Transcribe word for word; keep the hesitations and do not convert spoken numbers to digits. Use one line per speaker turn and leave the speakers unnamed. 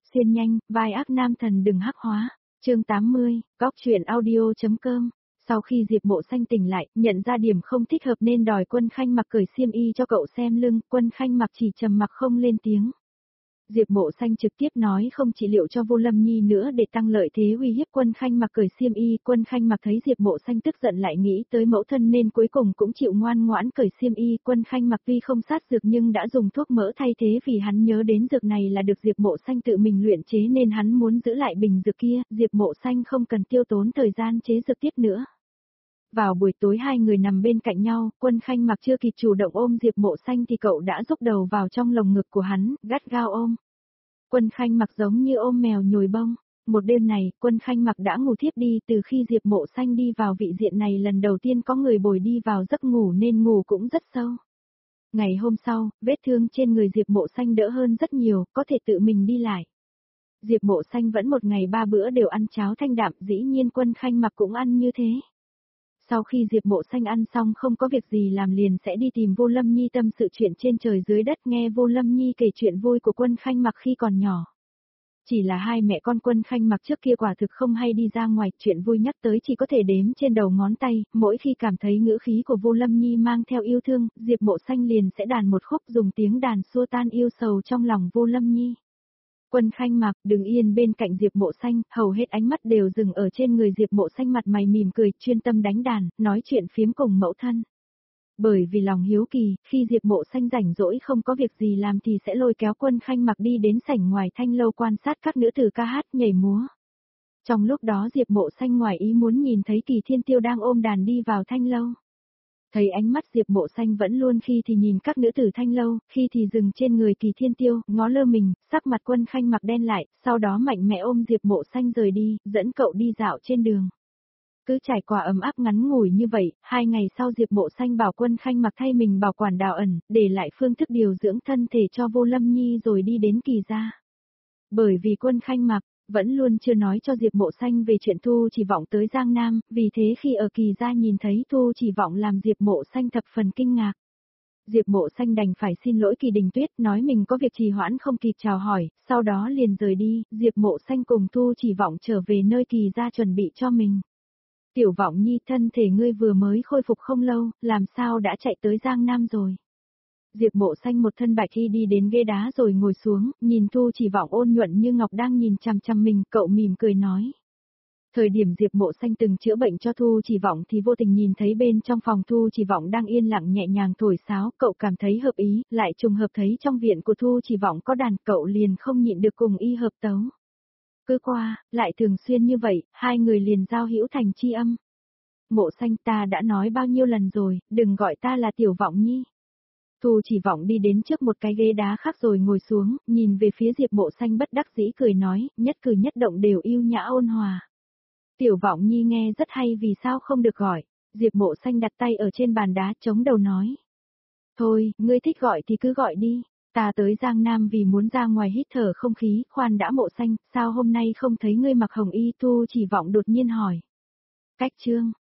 Xuyên nhanh, vai ác nam thần đừng hắc hóa. Chương tám mươi, góc truyện audio.com. Sau khi Diệp Mộ Xanh tỉnh lại, nhận ra điểm không thích hợp nên đòi Quân Khanh Mặc cởi xiêm y cho cậu xem lưng, Quân Khanh Mặc chỉ trầm mặc không lên tiếng. Diệp Mộ Xanh trực tiếp nói không trị liệu cho Vô Lâm Nhi nữa để tăng lợi thế uy hiếp Quân Khanh Mặc cởi xiêm y. Quân Khanh Mặc thấy Diệp Mộ Xanh tức giận lại nghĩ tới mẫu thân nên cuối cùng cũng chịu ngoan ngoãn cởi xiêm y. Quân Khanh Mặc tuy không sát dược nhưng đã dùng thuốc mỡ thay thế vì hắn nhớ đến dược này là được Diệp Mộ Xanh tự mình luyện chế nên hắn muốn giữ lại bình dược kia. Diệp Mộ Xanh không cần tiêu tốn thời gian chế dược tiếp nữa. Vào buổi tối hai người nằm bên cạnh nhau, Quân Khanh Mặc chưa kịp chủ động ôm Diệp Mộ Xanh thì cậu đã rúc đầu vào trong lồng ngực của hắn, gắt gao ôm. Quân Khanh Mặc giống như ôm mèo nhồi bông. Một đêm này, Quân Khanh Mặc đã ngủ thiếp đi từ khi Diệp Mộ Xanh đi vào vị diện này lần đầu tiên có người bồi đi vào giấc ngủ nên ngủ cũng rất sâu. Ngày hôm sau, vết thương trên người Diệp Mộ Xanh đỡ hơn rất nhiều, có thể tự mình đi lại. Diệp Mộ Xanh vẫn một ngày ba bữa đều ăn cháo thanh đạm, dĩ nhiên Quân Khanh Mặc cũng ăn như thế. Sau khi Diệp Mộ Xanh ăn xong không có việc gì làm liền sẽ đi tìm Vô Lâm Nhi tâm sự chuyện trên trời dưới đất, nghe Vô Lâm Nhi kể chuyện vui của Quân Khanh Mặc khi còn nhỏ. Chỉ là hai mẹ con Quân Khanh Mặc trước kia quả thực không hay đi ra ngoài, chuyện vui nhắc tới chỉ có thể đếm trên đầu ngón tay, mỗi khi cảm thấy ngữ khí của Vô Lâm Nhi mang theo yêu thương, Diệp Mộ Xanh liền sẽ đàn một khúc dùng tiếng đàn xua tan yêu sầu trong lòng Vô Lâm Nhi. Quân Khanh Mặc đứng yên bên cạnh Diệp Mộ Xanh, hầu hết ánh mắt đều dừng ở trên người Diệp Mộ Xanh, mặt mày mỉm cười, chuyên tâm đánh đàn, nói chuyện phiếm cùng mẫu thân. Bởi vì lòng hiếu kỳ, khi Diệp Mộ Xanh rảnh rỗi không có việc gì làm thì sẽ lôi kéo Quân Khanh Mặc đi đến sảnh ngoài thanh lâu quan sát các nữ tử ca hát nhảy múa. Trong lúc đó Diệp Mộ Xanh ngoài ý muốn nhìn thấy Kỳ Thiên Tiêu đang ôm đàn đi vào thanh lâu. Thấy ánh mắt Diệp Mộ Xanh vẫn luôn khi thì nhìn các nữ tử thanh lâu, khi thì dừng trên người Kỳ Thiên Tiêu, ngó lơ mình, sắc mặt Quân Khanh Mặc đen lại, sau đó mạnh mẽ ôm Diệp Mộ Xanh rời đi, dẫn cậu đi dạo trên đường. Cứ trải qua ấm áp ngắn ngủi như vậy, hai ngày sau Diệp Mộ Xanh bảo Quân Khanh Mặc thay mình bảo quản Đào Ẩn, để lại phương thức điều dưỡng thân thể cho Vô Lâm Nhi rồi đi đến Kỳ gia. Bởi vì Quân Khanh Mặc vẫn luôn chưa nói cho Diệp Mộ Xanh về chuyện Thu Chỉ Vọng tới Giang Nam, vì thế khi ở Kỳ gia nhìn thấy Thu Chỉ Vọng làm Diệp Mộ Xanh thập phần kinh ngạc. Diệp Mộ Xanh đành phải xin lỗi Kỳ Đình Tuyết, nói mình có việc trì hoãn không kịp chào hỏi, sau đó liền rời đi. Diệp Mộ Xanh cùng Thu Chỉ Vọng trở về nơi Kỳ gia chuẩn bị cho mình. Tiểu Vọng Nhi, thân thể ngươi vừa mới khôi phục không lâu, làm sao đã chạy tới Giang Nam rồi? Diệp Mộ Xanh một thân bạch y đi đến ghế đá rồi ngồi xuống, nhìn Thu Chỉ Vọng ôn nhuận như ngọc đang nhìn chằm chằm mình, cậu mỉm cười nói. Thời điểm Diệp Mộ Xanh từng chữa bệnh cho Thu Chỉ Vọng thì vô tình nhìn thấy bên trong phòng Thu Chỉ Vọng đang yên lặng nhẹ nhàng thổi sáo, cậu cảm thấy hợp ý, lại trùng hợp thấy trong viện của Thu Chỉ Vọng có đàn, cậu liền không nhịn được cùng y hợp tấu. Cứ qua, lại thường xuyên như vậy, hai người liền giao hữu thành tri âm. Mộ Xanh, ta đã nói bao nhiêu lần rồi, đừng gọi ta là Tiểu Vọng Nhi. Thu Chỉ Vọng đi đến trước một cái ghế đá khác rồi ngồi xuống, nhìn về phía Diệp Mộ Xanh bất đắc dĩ cười nói, nhất cử nhất động đều yêu nhã ôn hòa. Tiểu Vọng Nhi nghe rất hay, vì sao không được gọi? Diệp Mộ Xanh đặt tay ở trên bàn đá chống đầu nói. Thôi, ngươi thích gọi thì cứ gọi đi, ta tới Giang Nam vì muốn ra ngoài hít thở không khí, khoan đã Mộ Xanh, sao hôm nay không thấy ngươi mặc hồng y? Thu Chỉ Vọng đột nhiên hỏi. Cách chương.